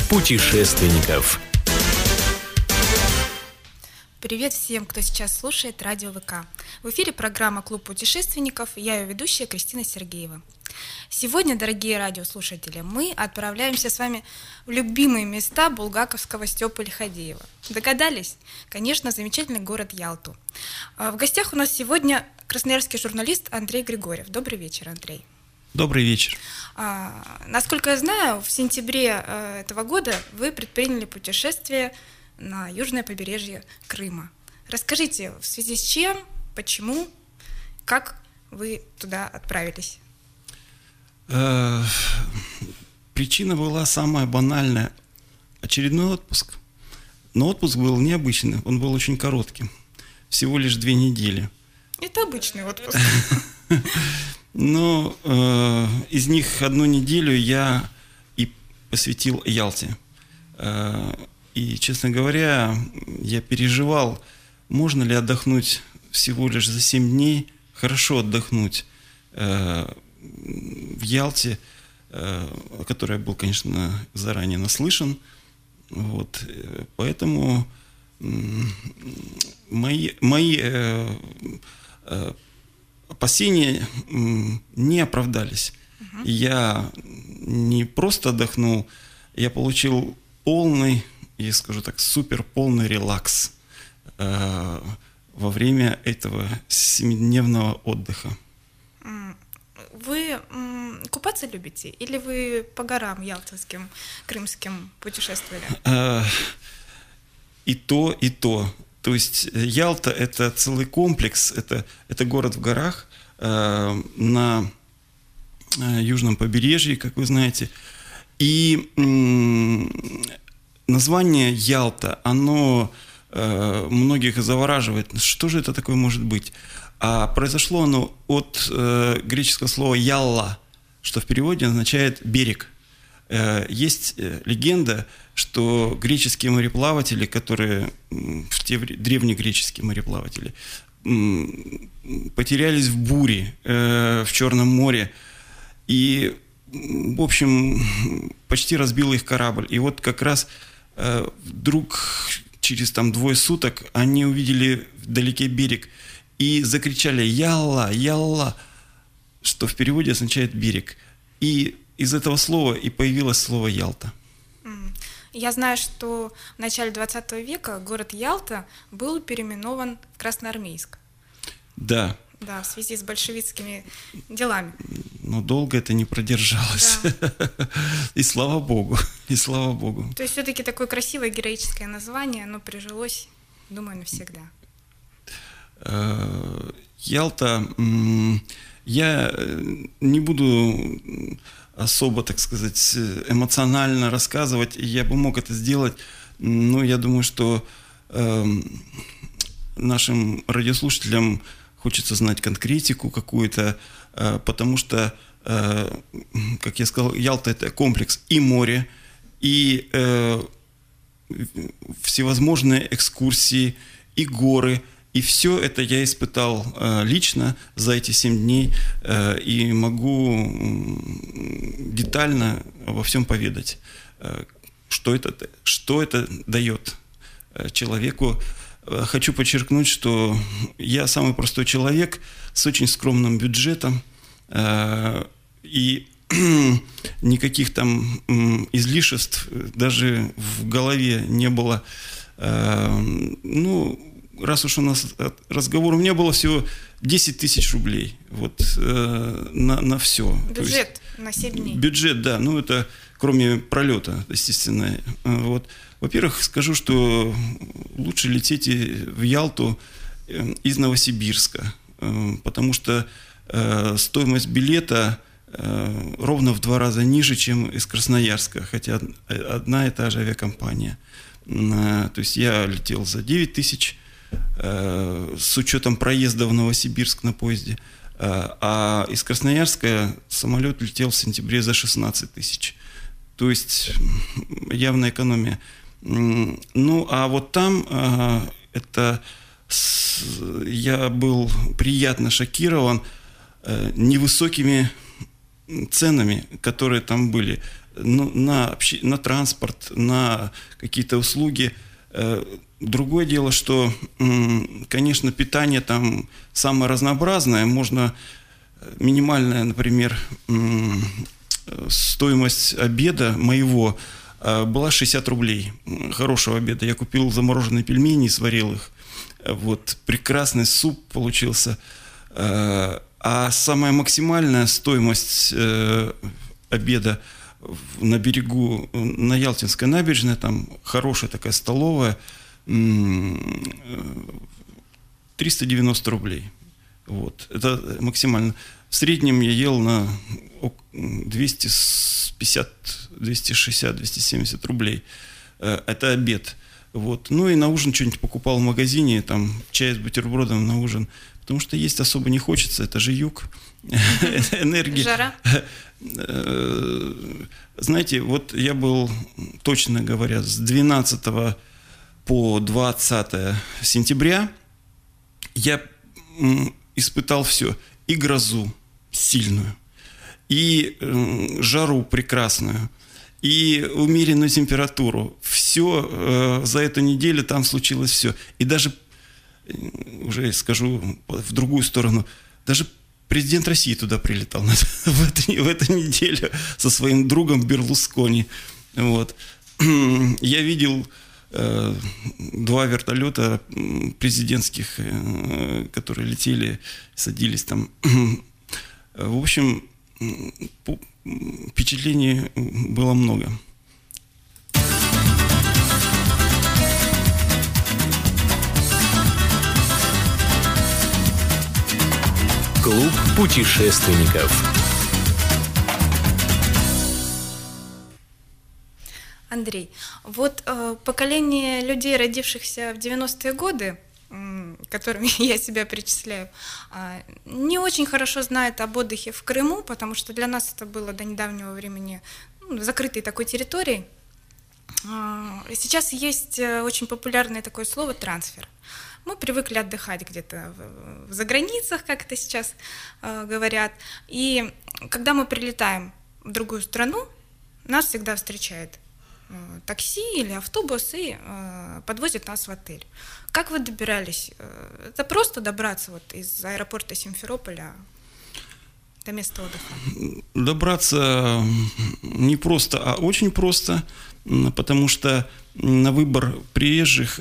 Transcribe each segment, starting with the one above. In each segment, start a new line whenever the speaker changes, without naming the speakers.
путешественников.
Привет всем, кто сейчас слушает Радио ВК. В эфире программа «Клуб путешественников», я ее ведущая Кристина Сергеева. Сегодня, дорогие радиослушатели, мы отправляемся с вами в любимые места булгаковского Степы Лиходеева. Догадались? Конечно, замечательный город Ялту. В гостях у нас сегодня красноярский журналист Андрей Григорьев. Добрый вечер, Андрей.
Добрый вечер.
Насколько я знаю, в сентябре этого года вы предприняли путешествие на южное побережье Крыма. Расскажите, в связи с чем, почему, как вы туда отправились?
Причина была самая банальная. Очередной отпуск. Но отпуск был необычный, он был очень коротким. Всего лишь 2 недели. Это
обычный отпуск.
Но из них 1 неделю я и посвятил Ялте. И, честно говоря, я переживал, можно ли отдохнуть всего лишь за 7 дней, хорошо отдохнуть в Ялте, о которой я был, конечно, заранее наслышан. Вот. Поэтому мои опасения не оправдались. Я не просто отдохнул, я получил полный, я скажу так, супер полный релакс во время этого 7-дневного отдыха.
Вы купаться любите или вы по горам ялтинским, крымским путешествовали?
И то, и то. То есть Ялта – это целый комплекс, это город в горах на южном побережье, как вы знаете. И название Ялта, оно многих завораживает. Что же это такое может быть? А произошло оно от греческого слова «ялла», что в переводе означает «берег». Есть легенда, что греческие мореплаватели, которые в те древнегреческие мореплаватели, потерялись в буре в Черном море, и, в общем, почти разбил их корабль. И вот как раз вдруг через 2 суток они увидели вдалеке берег и закричали «Ялла! Ялла!», что в переводе означает «берег». И из этого слова и появилось слово «Ялта».
Я знаю, что в начале 20 века город Ялта был переименован в Красноармейск.
Да.
Да, в связи с большевистскими делами.
Но долго это не продержалось. Да. И слава богу, и слава богу.
То есть все-таки такое красивое героическое название, оно прижилось, думаю, навсегда.
Ялта, я не буду особо, так сказать, эмоционально рассказывать, я бы мог это сделать, но я думаю, что нашим радиослушателям хочется знать конкретику какую-то, потому что, как я сказал, Ялта – это комплекс и море, и всевозможные экскурсии, и горы. И все это я испытал лично за эти 7 дней и могу детально обо всем поведать, что это дает человеку. Хочу подчеркнуть, что я самый простой человек с очень скромным бюджетом, и никаких там излишеств даже в голове не было. Раз уж у нас разговор, у меня было всего 10 тысяч рублей вот, на все.
Бюджет на 7 дней.
Бюджет, да, это кроме пролета, естественно. Вот. Во-первых, скажу, что лучше лететь в Ялту из Новосибирска, потому что стоимость билета ровно в 2 раза ниже, чем из Красноярска, хотя одна и та же авиакомпания. То есть я летел за 9 тысяч, с учетом проезда в Новосибирск на поезде, а из Красноярска самолет летел в сентябре за 16 тысяч. То есть явная экономия. А вот там я был приятно шокирован невысокими ценами, которые там были. на транспорт, на какие-то услуги. Другое дело, что, конечно, питание там самое разнообразное. Можно минимальная, например, стоимость обеда моего была 60 рублей. Хорошего обеда. Я купил замороженные пельмени, сварил их. Вот, прекрасный суп получился. А самая максимальная стоимость обеда на берегу, на Ялтинской набережной, там хорошая такая столовая, 390 рублей. Вот. Это максимально. В среднем я ел на 250, 260, 270 рублей. Это обед. Вот. Ну и на ужин что-нибудь покупал в магазине, там чай с бутербродом на ужин. Потому что есть особо не хочется, это же юг, энергия.
Жара.
Знаете, вот я был, точно говоря, с 12 по 20 сентября, я испытал все. И грозу сильную, и жару прекрасную, и умеренную температуру. Все за эту неделю там случилось все. И даже, уже скажу в другую сторону, даже президент России туда прилетал в эту неделю со своим другом Берлускони. Вот. Я видел 2 вертолета президентских, которые летели, садились там. В общем, впечатлений было много.
Клуб путешественников.
Андрей, вот поколение людей, родившихся в 90-е годы, к которым я себя причисляю, не очень хорошо знает об отдыхе в Крыму, потому что для нас это было до недавнего времени закрытой такой территорией. Сейчас есть очень популярное такое слово «трансфер». Мы привыкли отдыхать где-то в заграницах, как это сейчас говорят. И когда мы прилетаем в другую страну, нас всегда встречает такси или автобус и подвозит нас в отель. Как вы добирались? Это просто добраться вот из аэропорта Симферополя до места отдыха?
Добраться не просто, а очень просто, потому что на выбор приезжих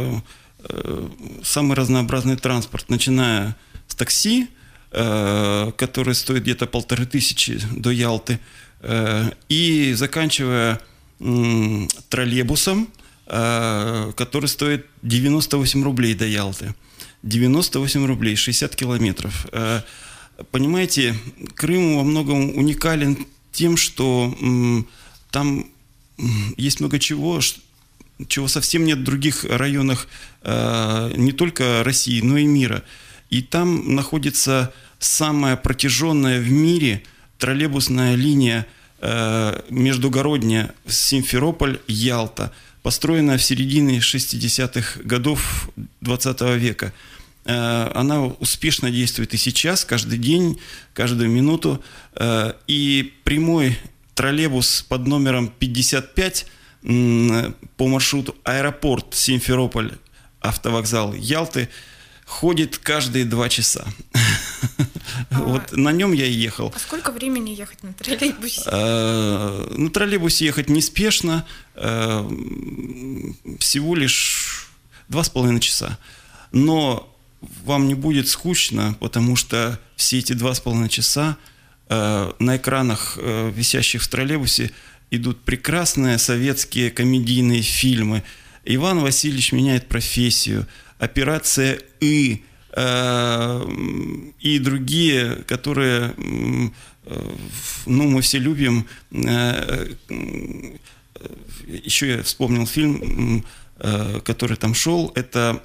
самый разнообразный транспорт, начиная с такси, который стоит где-то 1500 до Ялты, и заканчивая троллейбусом, который стоит 98 рублей до Ялты. 98 рублей, 60 километров. Понимаете, Крым во многом уникален тем, что там есть много чего совсем нет в других районах не только России, но и мира. И там находится самая протяженная в мире троллейбусная линия междугородняя Симферополь-Ялта, построенная в середине 60-х годов 20 века. Она успешно действует и сейчас, каждый день, каждую минуту. И прямой троллейбус под номером 55 по маршруту аэропорт Симферополь, автовокзал Ялты ходит каждые 2 часа. Вот на нем я и ехал.
А сколько времени ехать на троллейбусе?
На троллейбусе ехать неспешно, всего лишь 2,5 часа. Но вам не будет скучно, потому что все эти 2,5 часа на экранах, висящих в троллейбусе, идут прекрасные советские комедийные фильмы. Иван Васильевич меняет профессию, «Операция И», и другие, которые, мы все любим. Еще я вспомнил фильм, который там шел, это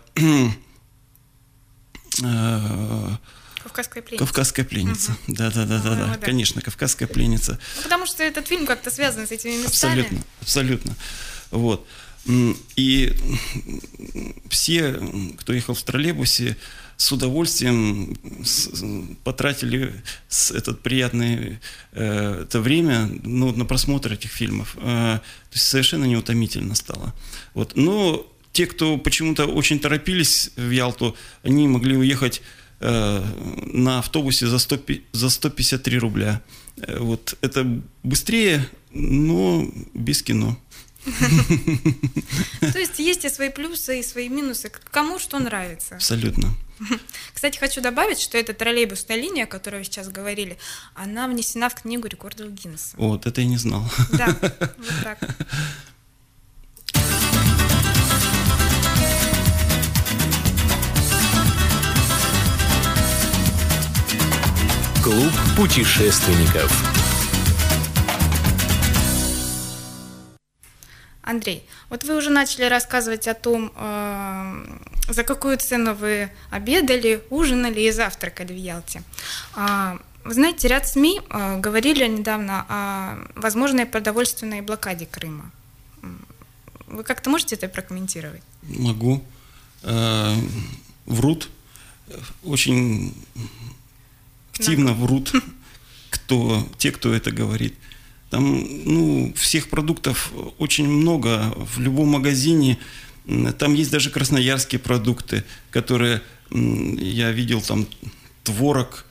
«Кавказская пленница».
«Кавказская пленница». Угу. Да, конечно, «Кавказская пленница».
Потому что этот фильм как-то связан с этими местами.
Абсолютно. Вот. И все, кто ехал в троллейбусе, с удовольствием потратили это приятное это время на просмотр этих фильмов. То есть совершенно неутомительно стало. Вот. Но те, кто почему-то очень торопились в Ялту, они могли уехать на автобусе за 153 рубля. Вот. Это быстрее, но без кино.
То есть и свои плюсы, и свои минусы. Кому что нравится.
Абсолютно.
Кстати, хочу добавить, что эта троллейбусная линия, о которой вы сейчас говорили, она внесена в книгу рекордов Гиннесса.
Вот, это я не знал.
Да, вот так.
Клуб путешественников.
Андрей, вот вы уже начали рассказывать о том, за какую цену вы обедали, ужинали и завтракали в Ялте. Вы знаете, ряд СМИ говорили недавно о возможной продовольственной блокаде Крыма. Вы как-то можете это прокомментировать?
Могу. Врут. Очень активно врут те, кто это говорит. Там, всех продуктов очень много в любом магазине. Там есть даже красноярские продукты, которые я видел, там творог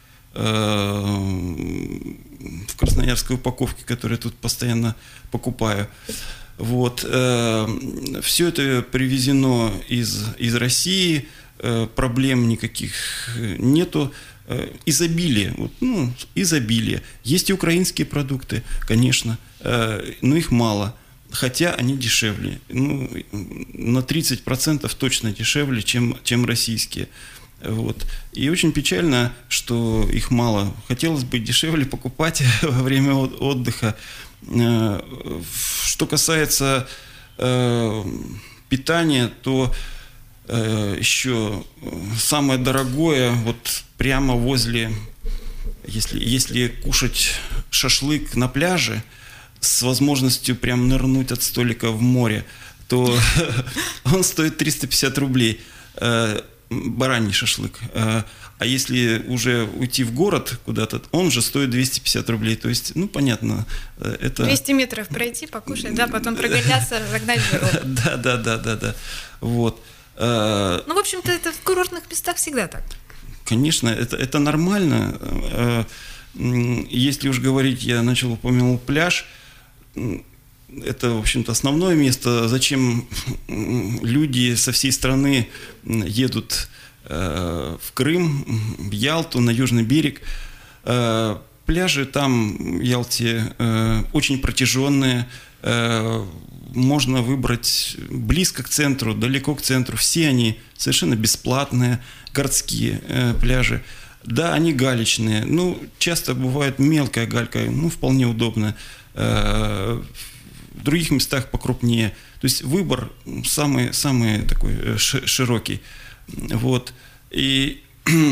в красноярской упаковке, которые я тут постоянно покупаю. Вот. Все это привезено из России, проблем никаких нету. Изобилие, изобилие. Есть и украинские продукты, конечно, но их мало, хотя они дешевле. На 30% точно дешевле, чем российские. Вот. И очень печально, что их мало. Хотелось бы дешевле покупать во время отдыха. Что касается питания, то еще самое дорогое, вот прямо возле, если кушать шашлык на пляже с возможностью прям нырнуть от столика в море, то он стоит 350 рублей, бараний шашлык. А если уже уйти в город куда-то, он же стоит 250 рублей. То есть, понятно, это...
200 метров пройти, покушать, да, потом прогуляться, загнать в дорогу.
Да. Вот.
В общем-то, это в курортных местах всегда так.
Конечно, это нормально. Если уж говорить, я упомянул пляж. Это, в общем-то, основное место. Зачем люди со всей страны едут в Крым, в Ялту, на Южный берег? Пляжи там, в Ялте, очень протяженные. Можно выбрать близко к центру, далеко к центру. Все они совершенно бесплатные, городские пляжи. Да, они галечные. Часто бывает мелкая галька, вполне удобно. В других местах покрупнее. То есть выбор самый такой широкий. Вот. И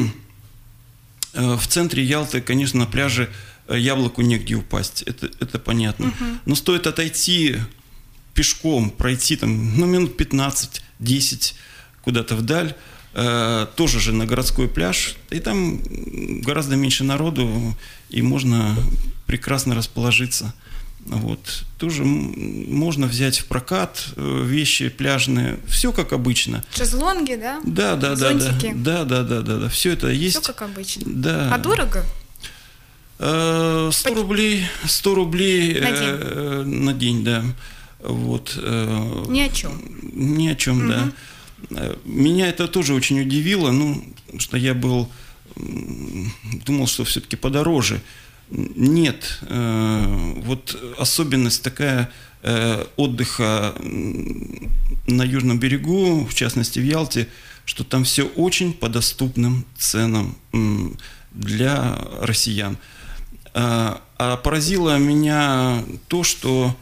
в центре Ялты, конечно, на пляже яблоку негде упасть. Это понятно. Но стоит отойти пешком, пройти минут 15-10 куда-то вдаль, тоже же на городской пляж, и там гораздо меньше народу, и можно прекрасно расположиться. Вот. Тоже можно взять в прокат вещи пляжные, все как обычно.
Шезлонги, да?
Да.
Зонтики.
Да. Все это есть.
Все как обычно.
Да.
А дорого?
100 рублей на день, да. Вот.
Ни о чем.
Ни о чем, да. Меня это тоже очень удивило, что я думал, что все-таки подороже. Нет, вот особенность такая отдыха на Южном берегу, в частности в Ялте, что там все очень по доступным ценам для россиян. А поразило меня то, что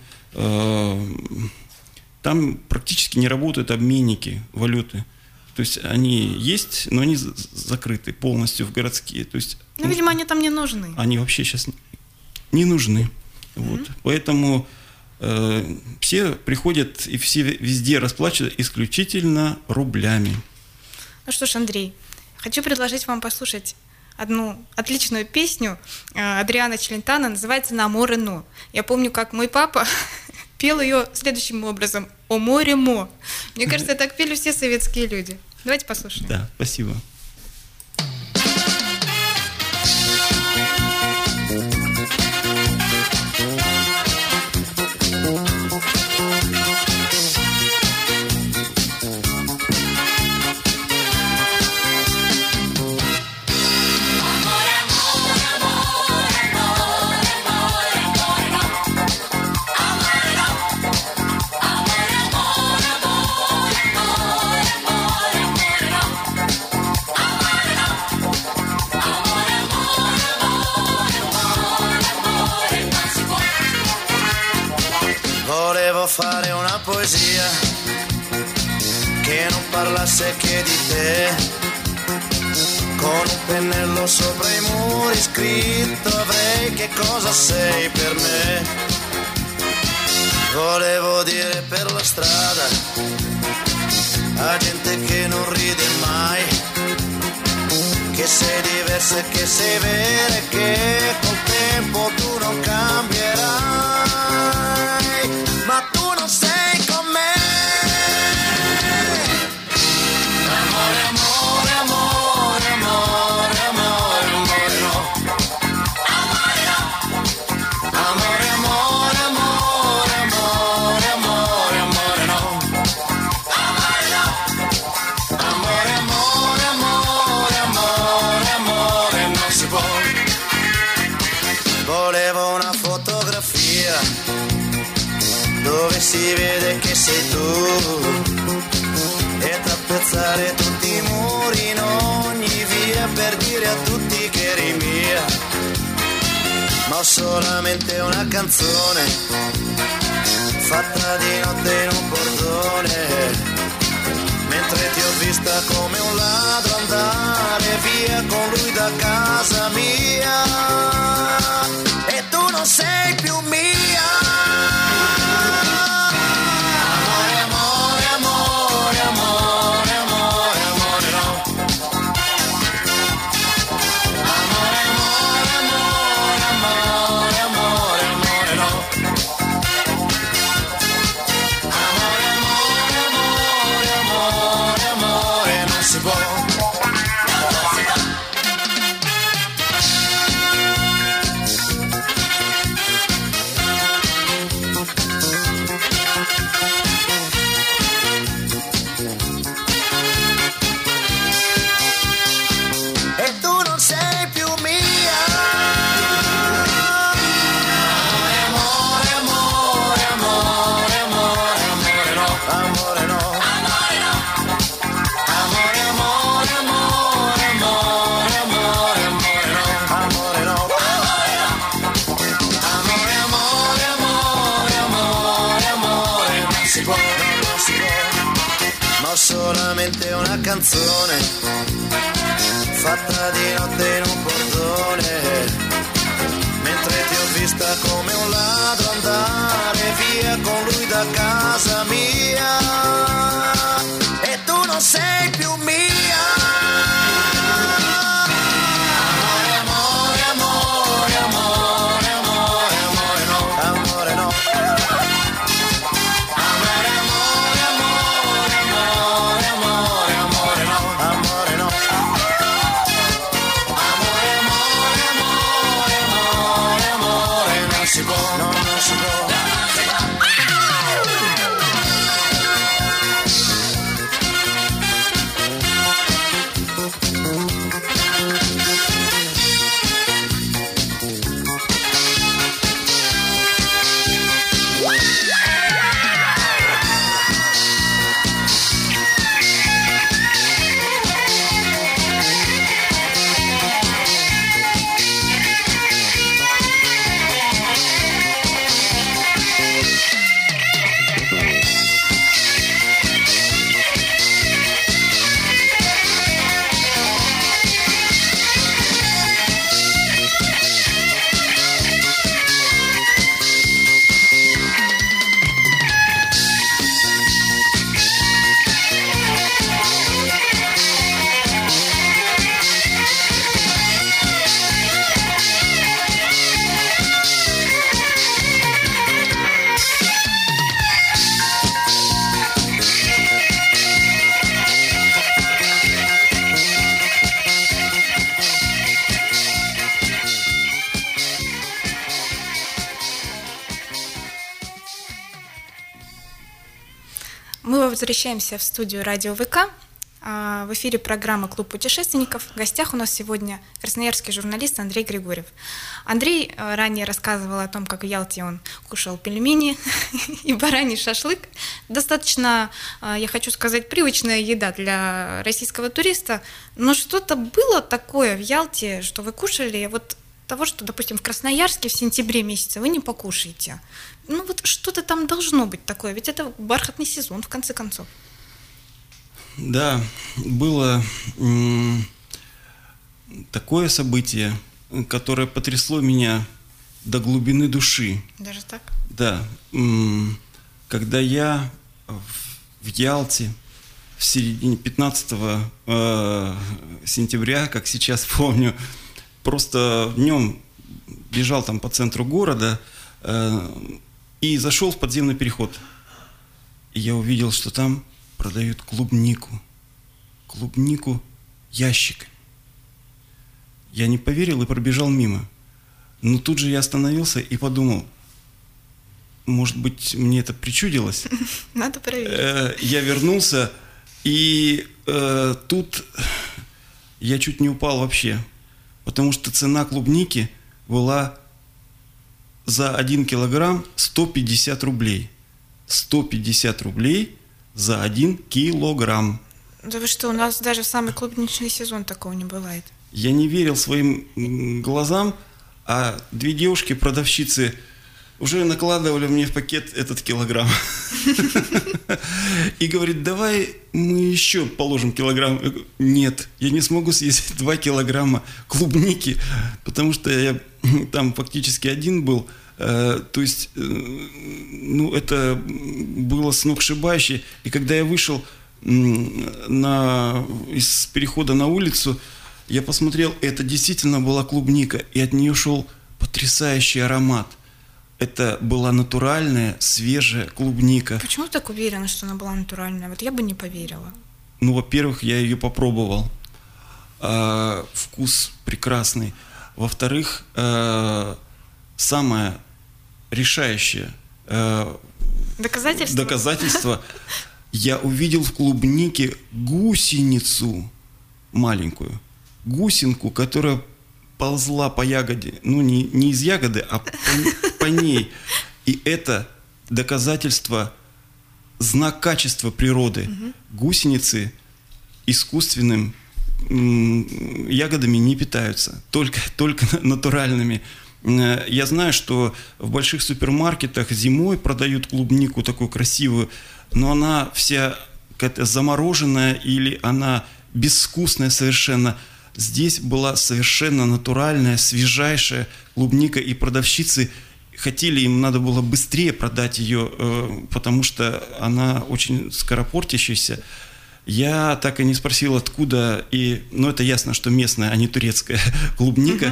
там практически не работают обменники валюты. То есть они есть, но они закрыты полностью в городские. То есть,
видимо, они там не нужны.
Они вообще сейчас не нужны. Вот. Поэтому все приходят и все везде расплачиваются исключительно рублями.
Ну что ж, Андрей, хочу предложить вам послушать одну отличную песню Адриано Челентано, называется «На море но». Я помню, как мой папа пел ее следующим образом: «О море мо». Мне кажется, так пели все советские люди. Давайте послушаем.
Да, спасибо.
Fare una poesia che non parlasse che di te, con un pennello sopra i muri scritto avrei che cosa sei per me. Volevo dire per la strada a gente che non ride mai che sei diversa e che sei vera e che col tempo tu non cambierai, ma tu non sei con me. Amore, amore, amore, amore, amore, amore no. Amore no. Amore, amore, amore, amore, amore, amore no. Amore no. Amore, amore, amore, amore, amore, non si può. Volevo una fotografia dove si vede che sei tu e tappezzare tutti i muri in ogni via per dire a tutti che eri mia. Ma ho solamente una canzone fatta di notte in un portone, mentre ti ho vista come un ladro andare via con lui da casa mia e tu non sei più mia. Solamente una canzone fatta di notte in un portone, mentre ti ho vista come un ladro andare via con lui da casa mia e tu non sei più mia.
возвращаемся в студию Радио ВК. В эфире программа «Клуб путешественников». В гостях у нас сегодня красноярский журналист Андрей Григорьев. Андрей ранее рассказывал о том, как в Ялте он кушал пельмени и бараний шашлык. Достаточно, я хочу сказать, привычная еда для российского туриста. Но что-то было такое в Ялте, что вы кушали, вот того, что, допустим, в Красноярске в сентябре месяце вы не покушаете. Ну вот что-то там должно быть такое, ведь это бархатный сезон, в конце концов.
Да, было такое событие, которое потрясло меня до глубины души.
Даже так?
Да. Когда я в Ялте в середине 15 сентября, как сейчас помню, просто днем бежал там по центру города и зашел в подземный переход. И я увидел, что там продают клубнику ящиками. Я не поверил и пробежал мимо. Но тут же я остановился и подумал, может быть, мне это причудилось?
Надо проверить.
Я вернулся, и тут я чуть не упал вообще, потому что цена клубники была за 1 килограмм 150 рублей. 150 рублей за 1 килограмм.
Да вы что, у нас даже в самый клубничный сезон такого не бывает.
Я не верил своим глазам, а 2 девушки-продавщицы уже накладывали мне в пакет этот килограмм. И говорит, давай мы еще положим килограмм. Я говорю, нет, я не смогу съесть 2 килограмма клубники, потому что я там фактически один был. То есть, ну, это было сногсшибающе. И когда я вышел из перехода на улицу, я посмотрел, это действительно была клубника, и от нее шел потрясающий аромат. Это была натуральная, свежая клубника.
Почему ты так уверена, что она была натуральная? Вот я бы не поверила.
Ну, во-первых, я ее попробовал. Вкус прекрасный. Во-вторых, самое решающее доказательство, я увидел в клубнике гусеницу маленькую, гусинку, которая ползла по ягоде, ну не из ягоды, а по ней. И это доказательство, знак качества природы. Гусеницы искусственным ягодами не питаются, только натуральными. Я знаю, что в больших супермаркетах зимой продают клубнику такую красивую, но она вся какая-то замороженная или она безвкусная совершенно. Здесь была совершенно натуральная, свежайшая клубника, и продавщицы хотели, им надо было быстрее продать ее, потому что она очень скоропортящаяся. Я так и не спросил, откуда, но это ясно, что местная, а не турецкая клубника.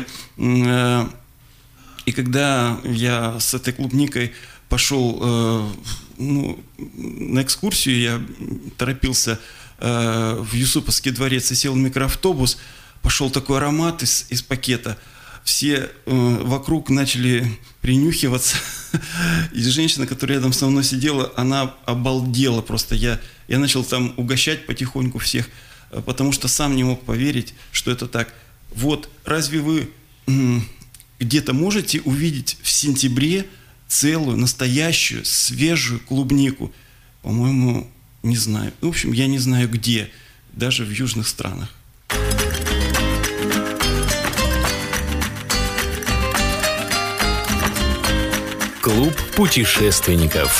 И когда я с этой клубникой пошел на экскурсию, я торопился в Юсуповский дворец и сел в микроавтобус, пошел такой аромат из пакета. Все вокруг начали принюхиваться. И женщина, которая рядом со мной сидела, она обалдела просто. Я начал там угощать потихоньку всех, потому что сам не мог поверить, что это так. Вот, разве вы где-то можете увидеть в сентябре целую, настоящую, свежую клубнику? По-моему, не знаю. В общем, я не знаю где, даже в южных странах.
Клуб путешественников.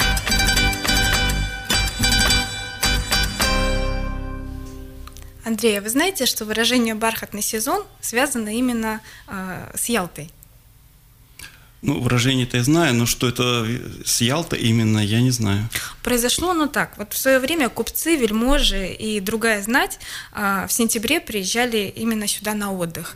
Андрей, а вы знаете, что выражение «бархатный сезон» связано именно с Ялтой?
Ну, выражение-то я знаю, но что это с Ялтой именно, я не знаю.
Произошло оно так. Вот в свое время купцы, вельможи и другая знать в сентябре приезжали именно сюда на отдых.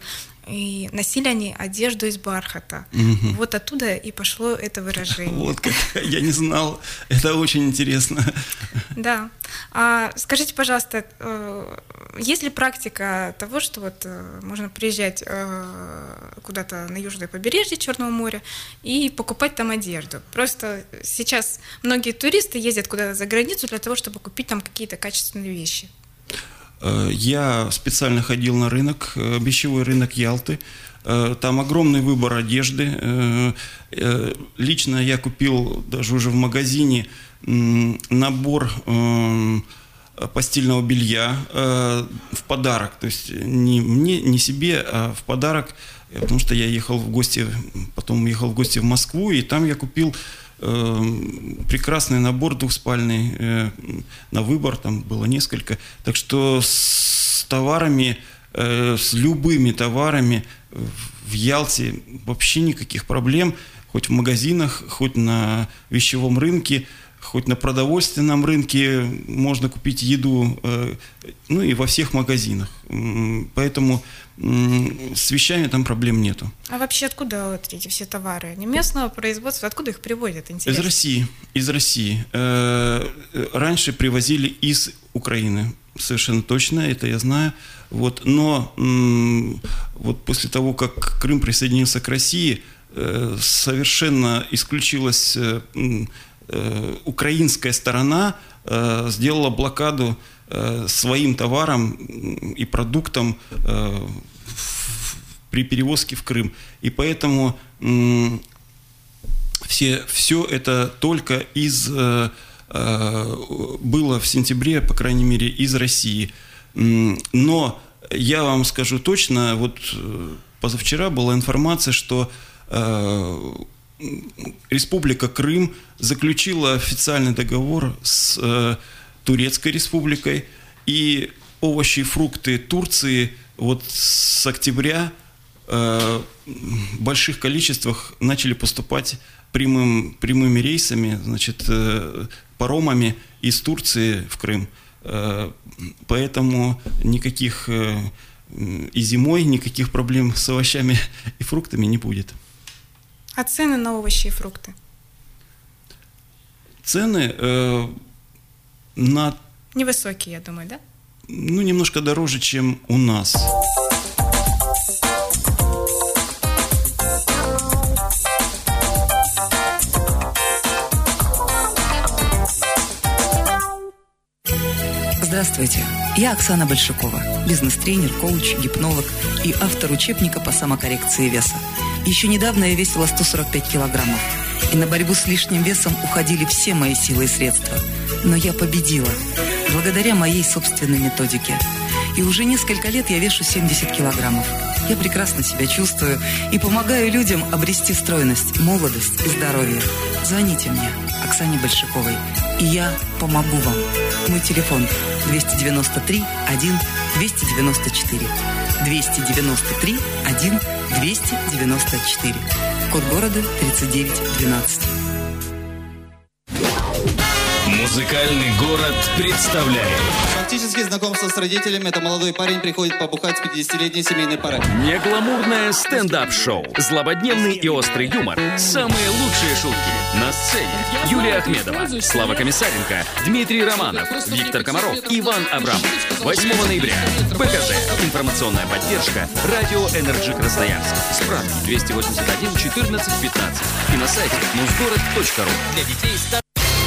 и носили они одежду из бархата. Вот оттуда и пошло это выражение.
Вот как, я не знал, это очень интересно.
Да. А скажите, пожалуйста, есть ли практика того, что вот можно приезжать куда-то на южное побережье Черного моря и покупать там одежду? Просто сейчас многие туристы ездят куда-то за границу для того, чтобы купить там какие-то качественные вещи.
Я специально ходил на рынок, вещевой рынок Ялты. Там огромный выбор одежды. Лично я купил даже уже в магазине набор постельного белья в подарок. То есть не мне, не себе, а в подарок, потому что я ехал в гости, потом ехал в гости в Москву, и там я купил прекрасный набор двухспальный на выбор, там было несколько. Так что с товарами, с любыми товарами в Ялте вообще никаких проблем. Хоть в магазинах, хоть на вещевом рынке, хоть на продовольственном рынке можно купить еду, ну и во всех магазинах. Поэтому с вещами там проблем нету.
А вообще откуда вот эти все товары? Не местного производства, откуда их привозят? Интересно.
Из России. Раньше привозили из Украины. Совершенно точно, это я знаю. Вот. Но вот после того, как Крым присоединился к России, совершенно исключилась украинская сторона, сделала блокаду своим товарам и продуктам при перевозке в Крым. И поэтому все это только было в сентябре, по крайней мере, из России. Но я вам скажу точно, вот позавчера была информация, что Республика Крым заключила официальный договор с Турецкой Республикой, и овощи и фрукты Турции вот с октября в больших количествах начали поступать прямыми рейсами, значит, паромами из Турции в Крым. Поэтому никаких и зимой никаких проблем с овощами и фруктами не будет.
А цены на овощи и фрукты?
Цены на...
Невысокие, я думаю, да?
Ну, немножко дороже, чем у нас.
Здравствуйте, я Оксана Большакова, бизнес-тренер, коуч, гипнолог и автор учебника по самокоррекции веса. Еще недавно я весила 145 килограммов, и на борьбу с лишним весом уходили все мои силы и средства. Но я победила, благодаря моей собственной методике. И уже несколько лет я вешу 70 килограммов. Я прекрасно себя чувствую и помогаю людям обрести стройность, молодость и здоровье. Звоните мне, Оксане Большаковой, и я помогу вам. Мой телефон 293 1 294. 293 1 294. Код города 3912.
Музыкальный город представляет.
Фактически знакомство с родителями. Это молодой парень приходит побухать с 50-летней семейной парой.
Негламурное стендап-шоу. Злободневный и острый юмор. Самые лучшие шутки. На сцене Юлия Ахмедова, Слава Комиссаренко, Дмитрий Романов, Виктор Комаров, Иван Абрамов. 8 ноября. ПКЗ. Информационная поддержка. Радио Энерджи Красноярск. Справки 281 14 15. И на сайте muzgorod.ru. Для детей старше.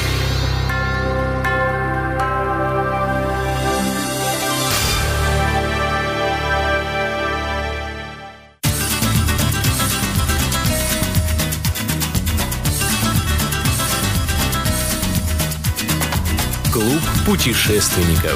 Клуб путешественников.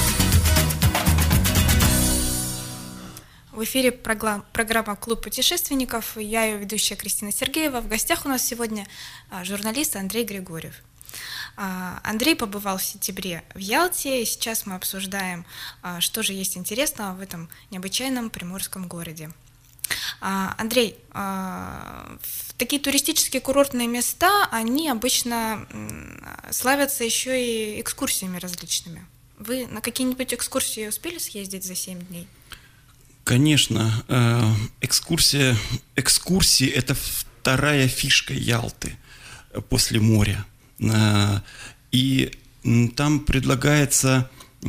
В эфире программа «Клуб путешественников». Я ее ведущая Кристина Сергеева. В гостях у нас сегодня журналист Андрей Григорьев. Андрей побывал в сентябре в Ялте, и сейчас мы обсуждаем, что же есть интересного в этом необычайном приморском городе. Андрей, такие туристические курортные места, они обычно славятся еще и экскурсиями различными. Вы на какие-нибудь экскурсии успели съездить за 7 дней?
Конечно, экскурсии – это вторая фишка Ялты после моря. И там предлагается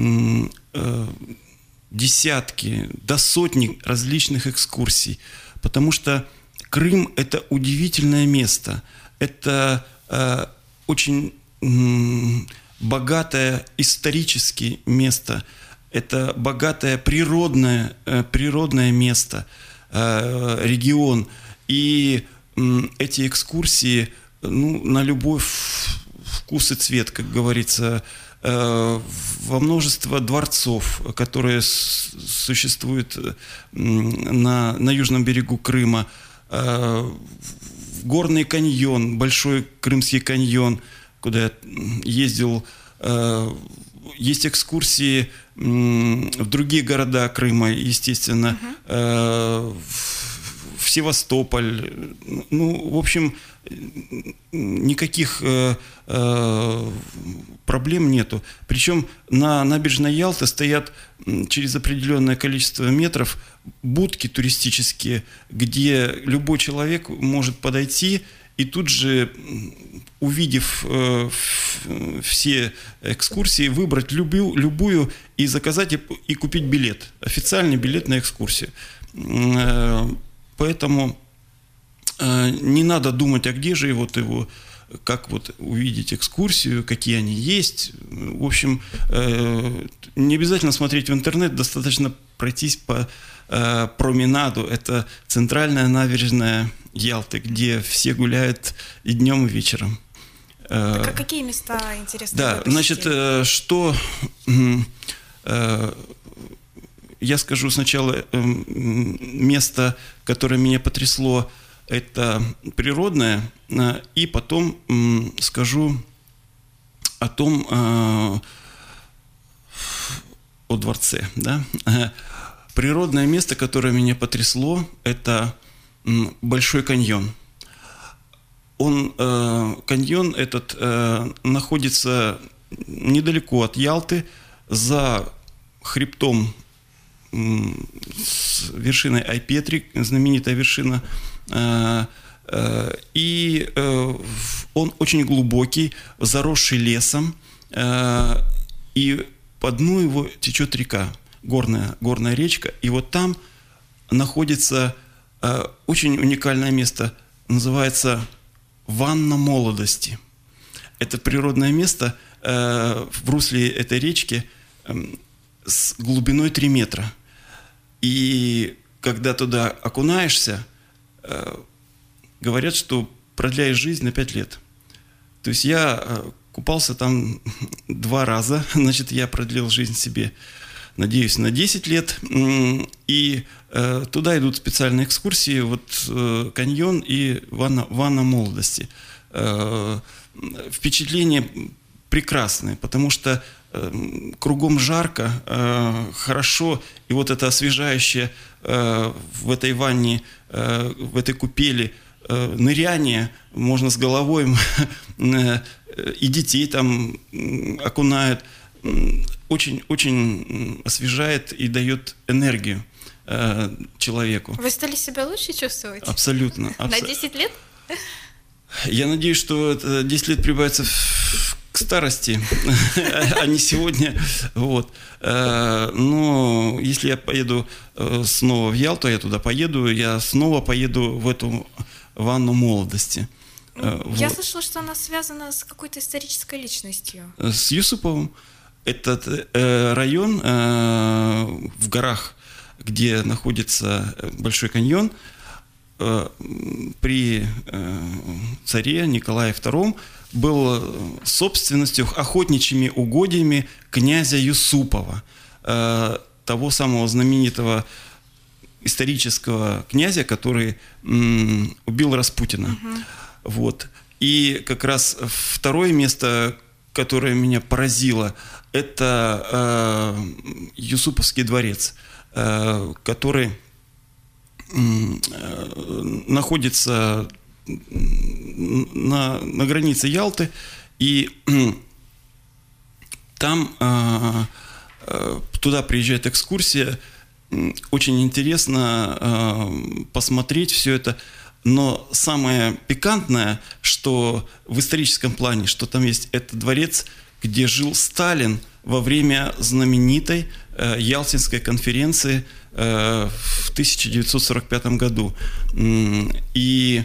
десятки, до сотни различных экскурсий, потому что Крым – это удивительное место, это очень богатое исторически место, это богатое природное место, регион. И эти экскурсии на любой вкус и цвет, как говорится, во множество дворцов, которые существуют на южном берегу Крыма, горный каньон, большой Крымский каньон, куда я ездил. Есть экскурсии в другие города Крыма, естественно, в Севастополь. В общем, никаких проблем нету. Причем на набережной Ялты стоят через определенное количество метров будки туристические, где любой человек может подойти и тут же, увидев все экскурсии, выбрать любую и заказать и купить билет. Официальный билет на экскурсию. Поэтому не надо думать, а где же его, как увидеть экскурсию, какие они есть. В общем, не обязательно смотреть в интернет, достаточно пройтись по променаду. Это центральная набережная Ялты, где все гуляют и днем, и вечером.
Так, а какие места интересны?
Да, значит, я скажу сначала место, которое меня потрясло, это природное, и потом скажу о том, о дворце. Да? Природное место, которое меня потрясло, это Большой каньон. Каньон этот находится недалеко от Ялты, за хребтом с вершиной Айпетри, знаменитая вершина. И он очень глубокий, заросший лесом, и по дну его течет река, горная речка, и вот там находится очень уникальное место, называется Ванна молодости. Это природное место в русле этой речки с глубиной 3 метра. И когда туда окунаешься, говорят, что продляешь жизнь на 5 лет. То есть я купался там 2 раза, значит, я продлил жизнь себе, надеюсь, на 10 лет. И туда идут специальные экскурсии, каньон и ванна молодости. Впечатления прекрасные, потому что кругом жарко, хорошо, и это освежающее в этой ванне, в этой купели ныряние, можно с головой, и детей там окунают, очень освежает и дает энергию человеку.
Вы стали себя лучше чувствовать?
Абсолютно.
На 10 лет?
Я надеюсь, что 10 лет прибавится к старости, а не сегодня. Но если я поеду снова в Ялту, я туда поеду, я снова поеду в эту ванну молодости.
Я слышала, что она связана с какой-то исторической личностью.
С Юсуповым. Этот район в горах, где находится Большой каньон, при царе Николае II был собственностью, охотничьими угодьями князя Юсупова, того самого знаменитого исторического князя, который убил Распутина. И как раз второе место, которое меня поразило, это Юсуповский дворец, который находится на границе Ялты, и там туда приезжает экскурсия, очень интересно посмотреть все это. Но самое пикантное, что в историческом плане, что там есть, это дворец, где жил Сталин во время знаменитой Ялтинской конференции в 1945 году. И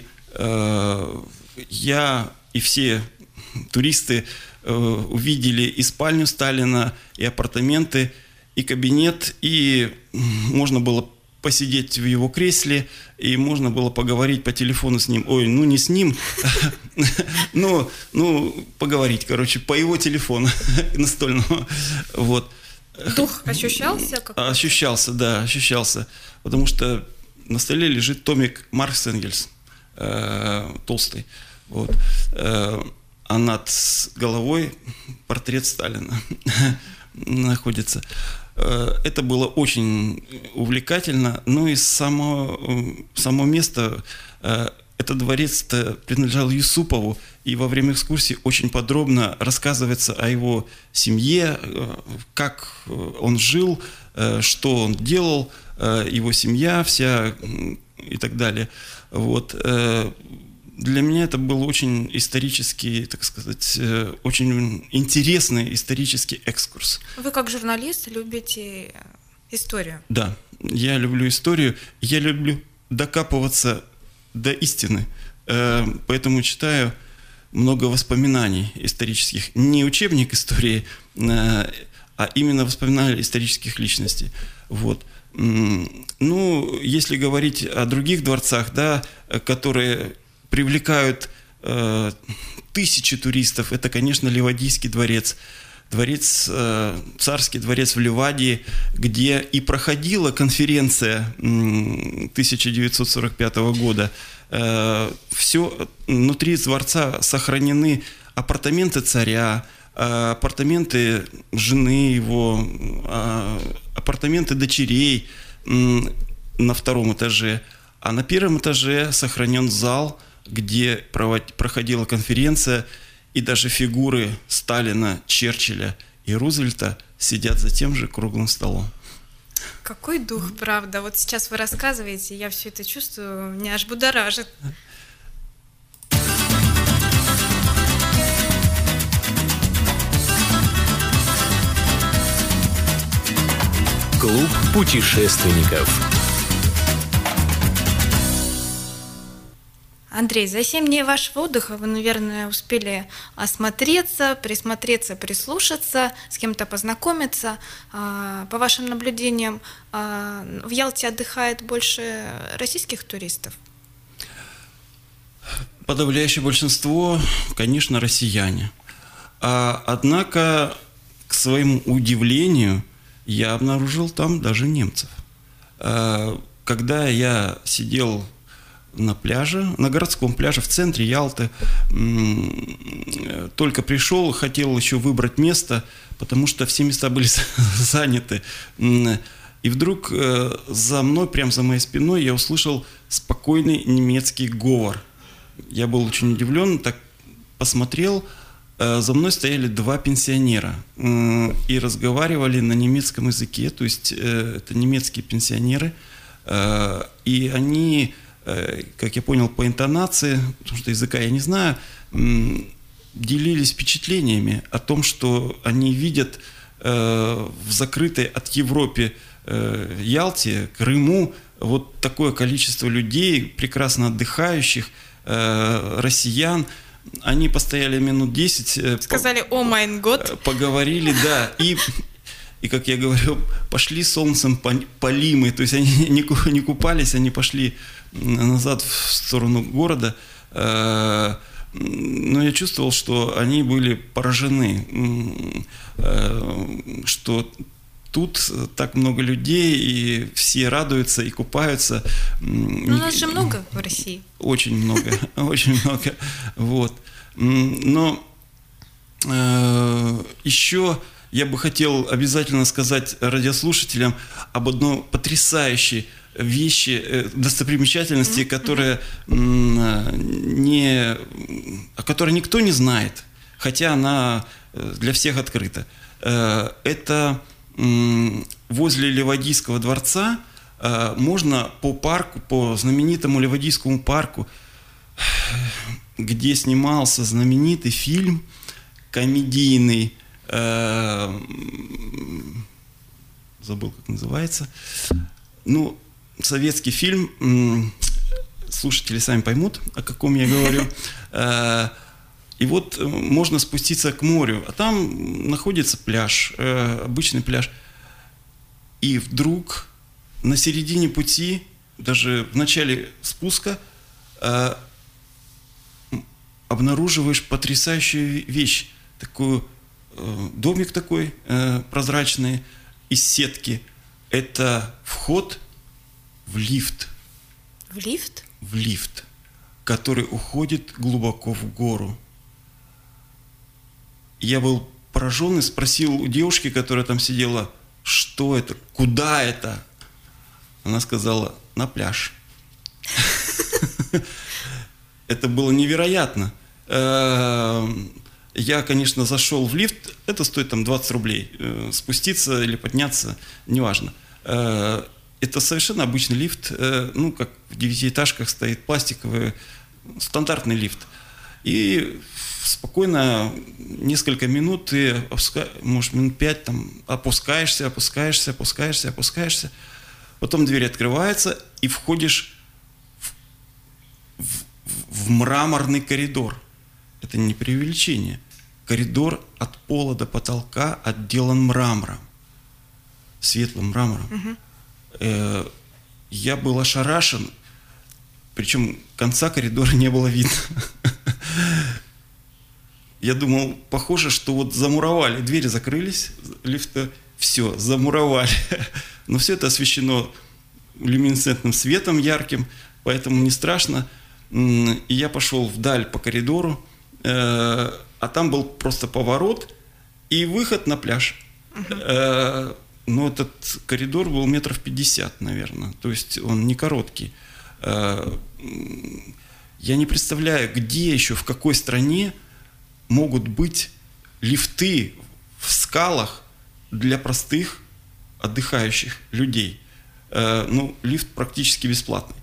я и все туристы увидели и спальню Сталина, и апартаменты, и кабинет, и можно было посидеть в его кресле, и можно было поговорить по телефону с ним. Ой, ну не с ним, ну поговорить, короче, по его телефону настольному. Вот.
Дух ощущался?
Ощущался, да, ощущался. Потому что на столе лежит томик Маркс Энгельс, толстый. Вот. А над головой портрет Сталина находится. Это было очень увлекательно. Ну и само место, этот дворец принадлежал Юсупову, и во время экскурсии очень подробно рассказывается о его семье, как он жил, что он делал, его семья вся и так далее. Вот. Для меня это был очень исторический, так сказать, очень интересный исторический экскурс.
Вы как журналист любите историю?
Да, я люблю историю, я люблю докапываться до истины, поэтому читаю много воспоминаний исторических. Не учебник истории, а именно воспоминания исторических личностей. Вот. Ну, если говорить о других дворцах, да, которые привлекают тысячи туристов, это, конечно, Ливадийский дворец. Царский дворец в Ливадии, где и проходила конференция 1945 года. Все внутри дворца сохранены апартаменты царя, апартаменты жены его, апартаменты дочерей на втором этаже. А на первом этаже сохранен зал, где проходила конференция, и даже фигуры Сталина, Черчилля и Рузвельта сидят за тем же круглым столом.
Какой дух, правда. Вот сейчас вы рассказываете, я все это чувствую, меня аж будоражит.
Клуб путешественников.
Андрей, за 7 дней вашего отдыха вы, наверное, успели осмотреться, присмотреться, прислушаться, с кем-то познакомиться. По вашим наблюдениям, в Ялте отдыхает больше российских туристов?
Подавляющее большинство, конечно, россияне. Однако, к своему удивлению, я обнаружил там даже немцев. Когда я сидел на пляже, на городском пляже в центре Ялты, только пришел, хотел еще выбрать место, потому что все места были заняты. И вдруг за мной, прямо за моей спиной, я услышал спокойный немецкий говор. Я был очень удивлен, так посмотрел, за мной стояли 2 пенсионера и разговаривали на немецком языке, то есть это немецкие пенсионеры, и они, как я понял по интонации, потому что языка я не знаю, делились впечатлениями о том, что они видят в закрытой от Европы Ялте, Крыму, вот такое количество людей, прекрасно отдыхающих, россиян. Они постояли минут 10.
Сказали «О майн год».
Поговорили, да, и как я говорю, пошли солнцем полимы, то есть они не купались, они пошли назад в сторону города. Но я чувствовал, что они были поражены, что тут так много людей, и все радуются и купаются.
Но нас же много в России.
Очень много, очень много. Вот. Но еще я бы хотел обязательно сказать радиослушателям об одной потрясающей вещи, достопримечательности, о которой никто не знает, хотя она для всех открыта. Это возле Ливадийского дворца можно по парку, по знаменитому Ливадийскому парку, где снимался знаменитый фильм комедийный, забыл, как называется, ну, советский фильм, слушатели сами поймут, о каком я говорю. И вот можно спуститься к морю, а там находится пляж, обычный пляж. И вдруг на середине пути, даже в начале спуска, обнаруживаешь потрясающую вещь. Такой домик такой прозрачный из сетки. Это вход в лифт.
В лифт?
В лифт, который уходит глубоко в гору. Я был поражен и спросил у девушки, которая там сидела, что это, куда это? Она сказала, на пляж. Это было невероятно. Я, конечно, зашел в лифт, это стоит там 20 рублей. Спуститься или подняться, неважно. Это совершенно обычный лифт, ну, как в 9-этажках стоит пластиковый, стандартный лифт. И спокойно несколько минут ты, может, минут 5 там опускаешься. Потом дверь открывается, и входишь в мраморный коридор. Это не преувеличение. Коридор от пола до потолка отделан мрамором, светлым мрамором. Я был ошарашен, причем конца коридора не было видно. Я думал, похоже, что вот замуровали, двери закрылись, лифта, все, замуровали. Но все это освещено люминесцентным светом ярким, поэтому не страшно. И я пошел вдаль по коридору, а там был просто поворот и выход на пляж. Но этот коридор был 50 метров, наверное, то есть он не короткий. Я не представляю, где еще, в какой стране могут быть лифты в скалах для простых отдыхающих людей. Ну, лифт практически бесплатный.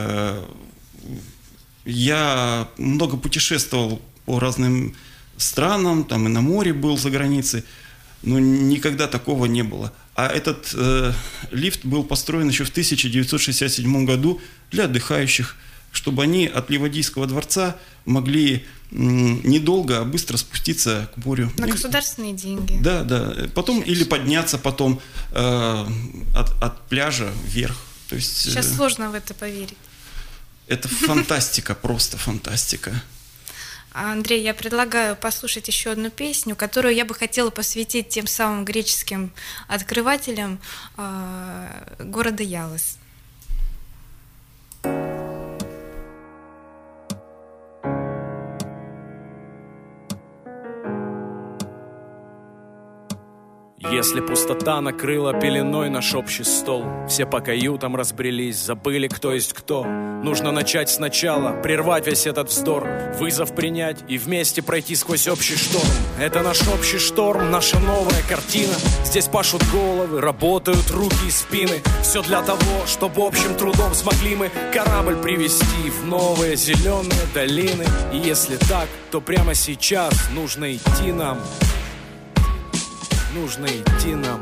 Я много путешествовал по разным странам, там и на море был, за границей, но никогда такого не было. А этот лифт был построен еще в 1967 году для отдыхающих, чтобы они от Ливадийского дворца могли недолго, а быстро спуститься к морю.
На государственные деньги.
Да, да. Потом или подняться потом от пляжа вверх. То есть,
сейчас сложно в это поверить.
Это фантастика, просто фантастика.
Андрей, я предлагаю послушать еще одну песню, которую я бы хотела посвятить тем самым греческим открывателям города Ялос.
Если пустота накрыла пеленой наш общий стол, все по каютам разбрелись, забыли, кто есть кто. Нужно начать сначала, прервать весь этот вздор, вызов принять и вместе пройти сквозь общий шторм. Это наш общий шторм, наша новая картина. Здесь пашут головы, работают руки и спины. Все для того, чтобы общим трудом смогли мы корабль привести в новые зеленые долины. И если так, то прямо сейчас нужно идти нам. Нужно идти нам.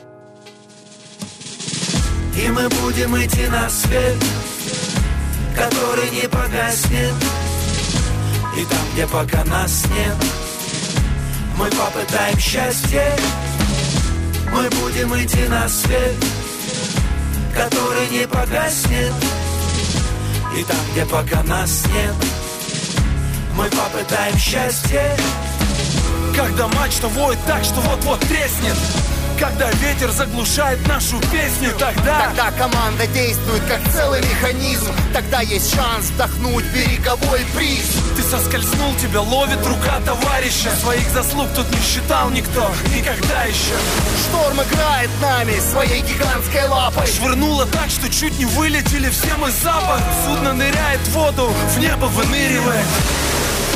И мы будем идти на свет, который не погаснет. И там, где пока нас нет, мы попытаем счастье. Мы будем идти на свет, который не погаснет. И там, где пока нас нет, мы попытаем счастье.
Когда мачта воет так, что вот-вот треснет, когда ветер заглушает нашу песню, тогда
команда действует как целый механизм. Тогда есть шанс вдохнуть береговой бриз.
Ты соскользнул, тебя ловит рука товарища. Своих заслуг тут не считал никто, никогда еще.
Шторм играет нами своей гигантской лапой.
Швырнуло так, что чуть не вылетели все мы за борт. Судно ныряет в воду, в небо выныривает.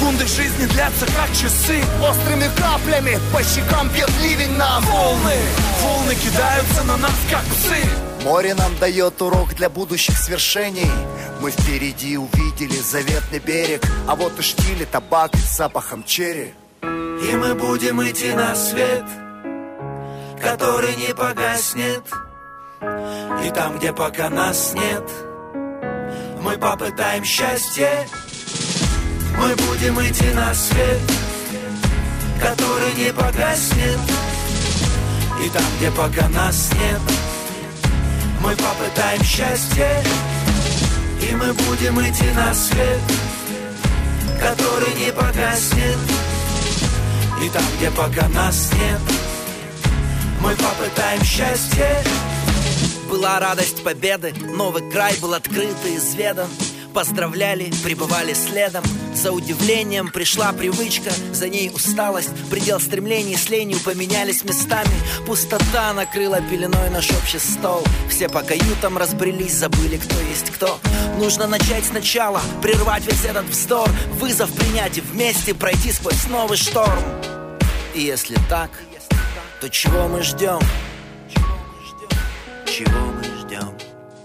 Секунды жизни длятся как часы.
Острыми каплями по щекам бьет ливень нам.
Волны кидаются на нас как псы.
Море нам дает урок для будущих свершений. Мы впереди увидели заветный берег, а вот и штили, табак с запахом черри.
И мы будем идти на свет, который не погаснет. И там, где пока нас нет, мы попытаем счастье. Мы будем идти на свет, который не погаснет. И там, где пока нас нет, мы попытаем счастье. И мы будем идти на свет, который не погаснет. И там, где пока нас нет, мы попытаем счастье.
Была радость победы, новый край был открыт и изведан. Поздравляли, пребывали следом. За удивлением пришла привычка, за ней усталость, предел стремлений с ленью поменялись местами. Пустота накрыла пеленой наш общий стол. Все по каютам разбрелись, забыли, кто есть кто. Нужно начать сначала, прервать весь этот вздор. Вызов принять и вместе пройти сквозь новый шторм. И если так, то чего мы ждем? Чего мы ждем?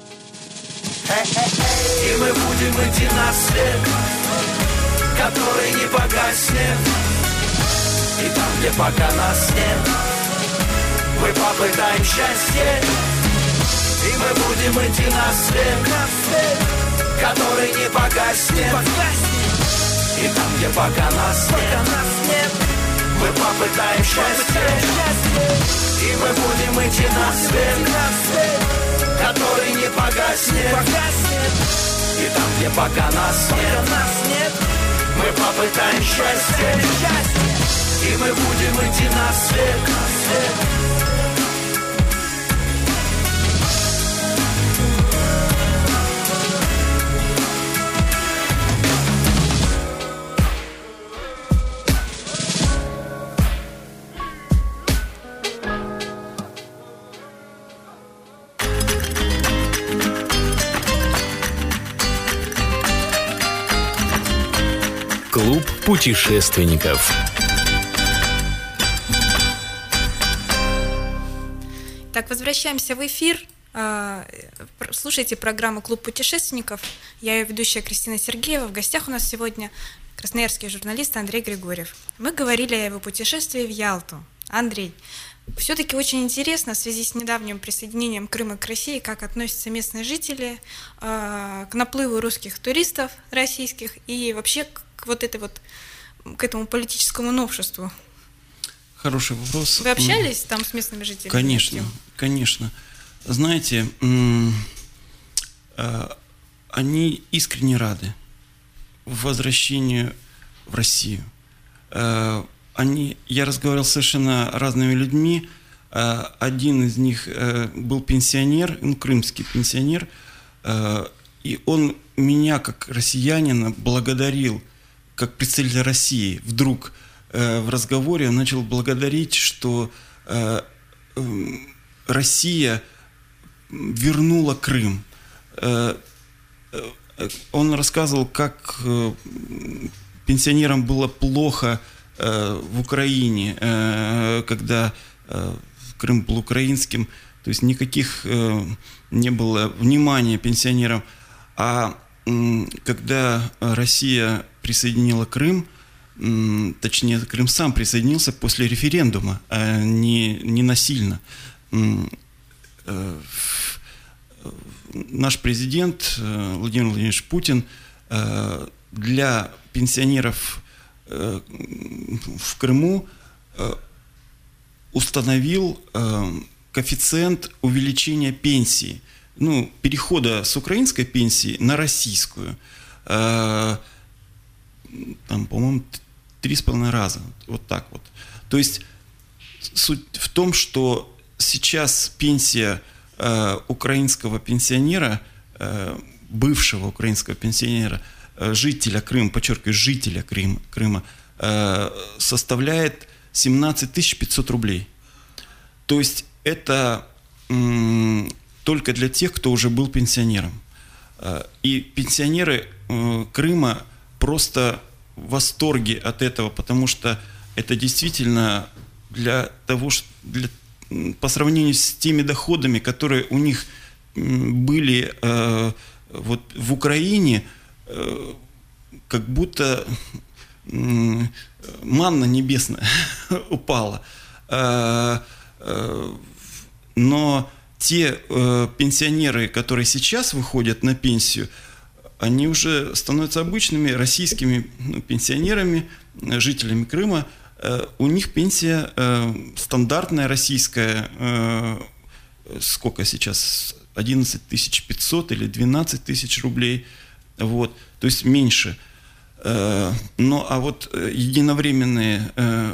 И мы будем идти на свет, который не погаснет. И там, где пока нас нет, мы попытаем счастье. И мы будем идти на свет, который не погаснет. И там, где пока нас нет, мы попытаем счастье. И мы будем идти на свет, который не погаснет. И там, где пока нас нет, мы попытаем счастье. И мы будем идти на свет.
Клуб путешественников.
Так, возвращаемся в эфир. Слушайте программу «Клуб путешественников». Я ее ведущая Кристина Сергеева. В гостях у нас сегодня красноярский журналист Андрей Григорьев. Мы говорили о его путешествии в Ялту. Андрей, все-таки очень интересно в связи с недавним присоединением Крыма к России, как относятся местные жители к наплыву русских туристов российских и вообще к этому политическому новшеству.
Хороший вопрос.
Вы общались там с местными жителями?
Конечно. Знаете, они искренне рады возвращению в Россию. Я разговаривал с совершенно разными людьми. Один из них был пенсионер, крымский пенсионер, и он меня, как россиянина, благодарил, как представитель России. Вдруг в разговоре он начал благодарить, что Россия вернула Крым. Он рассказывал, как пенсионерам было плохо в Украине, когда Крым был украинским, то есть никаких не было внимания пенсионерам. А когда Россия присоединила Крым, точнее, Крым сам присоединился после референдума, а не насильно. Наш президент Владимир Владимирович Путин для пенсионеров в Крыму установил коэффициент увеличения пенсии, перехода с украинской пенсии на российскую. Там, по-моему, 3,5 раза. Вот так вот. То есть суть в том, что сейчас пенсия украинского пенсионера, бывшего украинского пенсионера, жителя Крыма, подчеркиваю, жителя Крыма, составляет 17 500 рублей. То есть это только для тех, кто уже был пенсионером. И пенсионеры Крыма просто в восторге от этого, потому что это действительно по сравнению с теми доходами, которые у них были вот в Украине, как будто манна небесная упала. Но те пенсионеры, которые сейчас выходят на пенсию, они уже становятся обычными российскими пенсионерами, жителями Крыма. У них пенсия стандартная российская, сколько сейчас, 11 500 или 12 тысяч рублей, вот, то есть меньше. Ну, а вот единовременное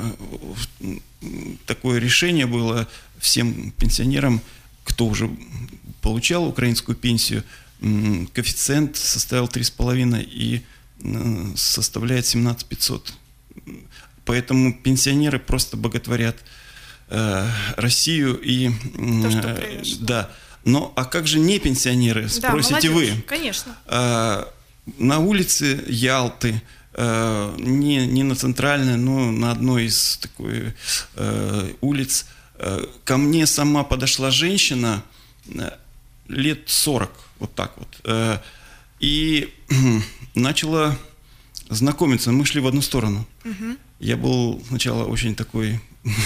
такое решение было всем пенсионерам, кто уже получал украинскую пенсию, коэффициент составил 3,5 и составляет 17 500. Поэтому пенсионеры просто боготворят Россию и
то, что произошло.
Да. Но а как же не пенсионеры, спросите вы?
Конечно.
На улице Ялты, не на центральной, но на одной из такой улиц, ко мне сама подошла женщина лет 40, вот так вот, и начала знакомиться. Мы шли в одну сторону. Угу. Я был сначала очень такой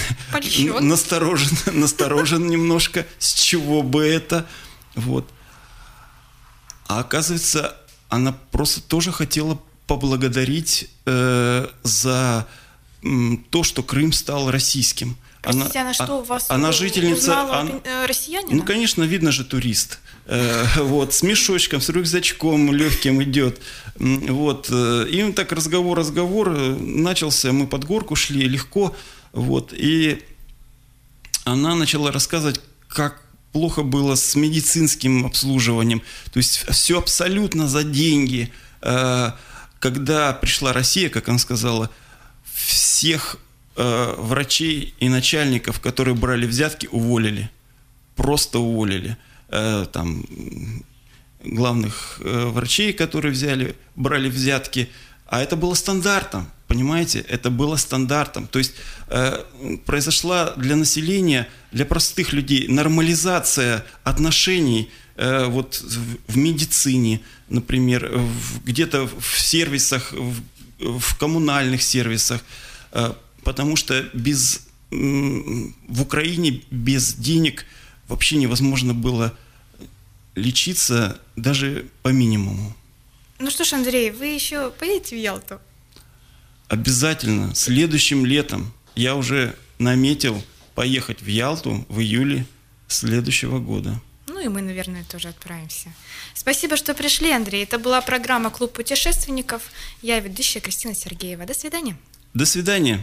насторожен немножко, с чего бы это, вот. А оказывается, она просто тоже хотела поблагодарить за то, что Крым стал российским.
Простите, она что, у вас
жительница,
россиянина?
Ну, конечно, видно же, турист. Вот, с мешочком, с рюкзачком легким идет. Вот, и так разговор начался, мы под горку шли, легко. Вот, и она начала рассказывать, как плохо было с медицинским обслуживанием. То есть все абсолютно за деньги. Когда пришла Россия, как она сказала, всех врачей и начальников, которые брали взятки, уволили. Просто уволили. Там главных врачей, которые брали взятки. А это было стандартом, понимаете? Это было стандартом. То есть произошла для населения, для простых людей нормализация отношений вот в медицине, например, где-то в сервисах, в коммунальных сервисах. Потому что в Украине без денег вообще невозможно было лечиться даже по минимуму.
Ну что ж, Андрей, вы еще поедете в Ялту?
Обязательно. Следующим летом я уже наметил поехать в Ялту в июле следующего года.
Ну и мы, наверное, тоже отправимся. Спасибо, что пришли, Андрей. Это была программа «Клуб путешественников». Я ведущая Кристина Сергеева. До свидания.
До свидания.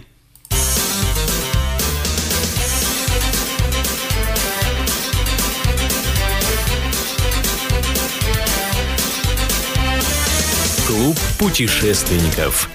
Клуб путешественников.